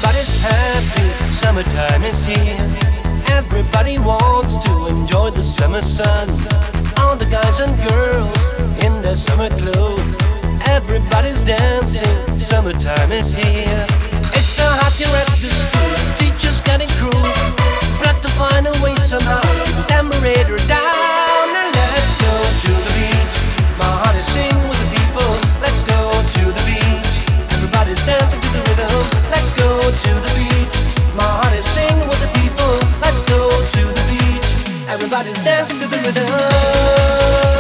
Everybody's happy, summertime is here. Everybody wants to enjoy the summer sun. All the guys and girls in their summer clothes. Everybody's dancing, summertime is here. It's so hot here at the school, teachers getting cruel. Got to find a way somehow to keep the temperature down. And let's go to the beach. My heart is singing with the people. Let's go to the beach. Everybody's dancing to the rhythm. Let's go to the beach. My heart is singing with the people. Let's go to the beach. Everybody's dancing to the rhythm.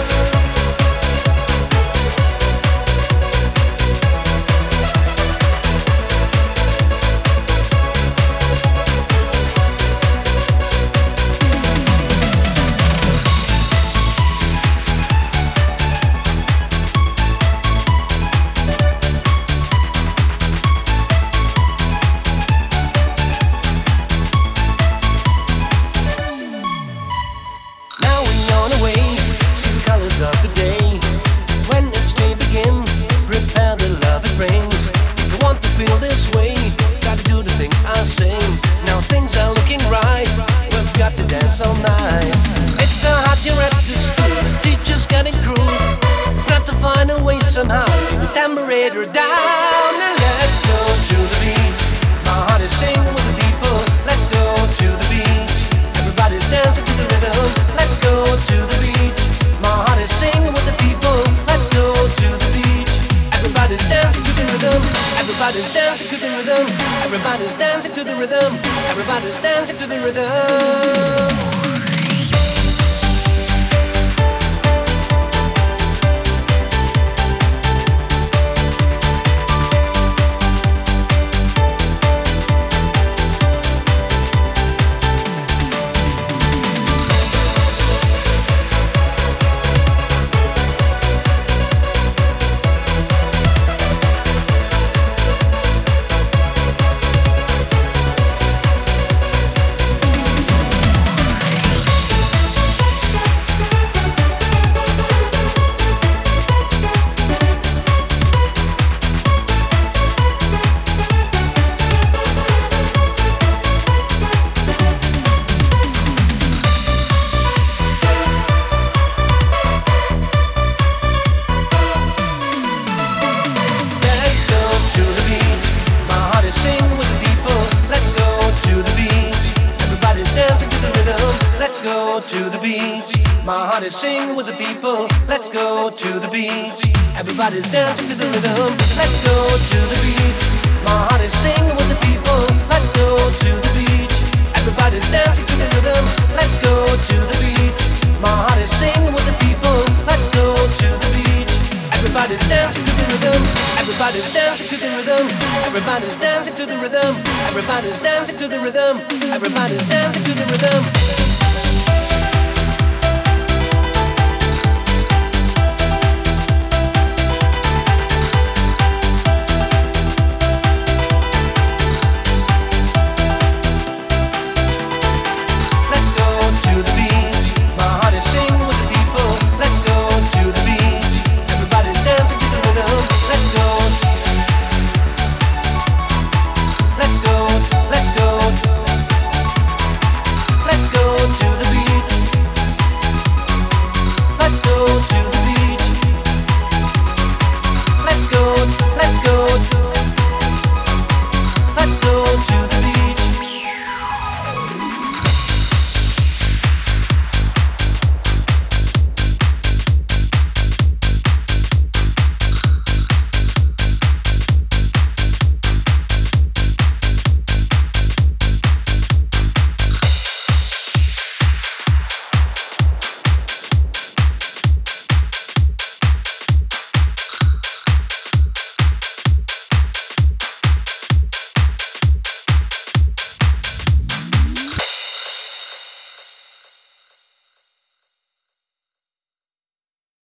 Of the day, when each day begins, prepare the love it brings. If you want to feel this way, gotta do the things I say. Now things are looking right, we've got to dance all night. It's so hot here at the school, the teacher's getting cruel. Got to find a way somehow to keep the temperature down. And let's go to the beach. My heart is singing with the people. Let's go to the beach. Everybody's dancing to the rhythm. Let's go to the beach. My heart is singing with the people. Let's go to the beach. Everybody's dancing to the rhythm. Everybody's dancing to the rhythm. Everybody's dancing to the rhythm. Everybody's dancing to the rhythm. Let's go to the beach. My heart is singing with the people. Let's go to the beach. Everybody's dancing to the rhythm. Let's go to the beach. My heart is singing with the people. Let's go to the beach. Everybody's dancing to the rhythm. Let's go to the beach. My heart is singing with the people. Let's go to the beach. Everybody's dancing to the rhythm. Everybody's dancing to the rhythm. Everybody's dancing to the rhythm. Everybody's dancing to the rhythm. Everybody's dancing to the rhythm.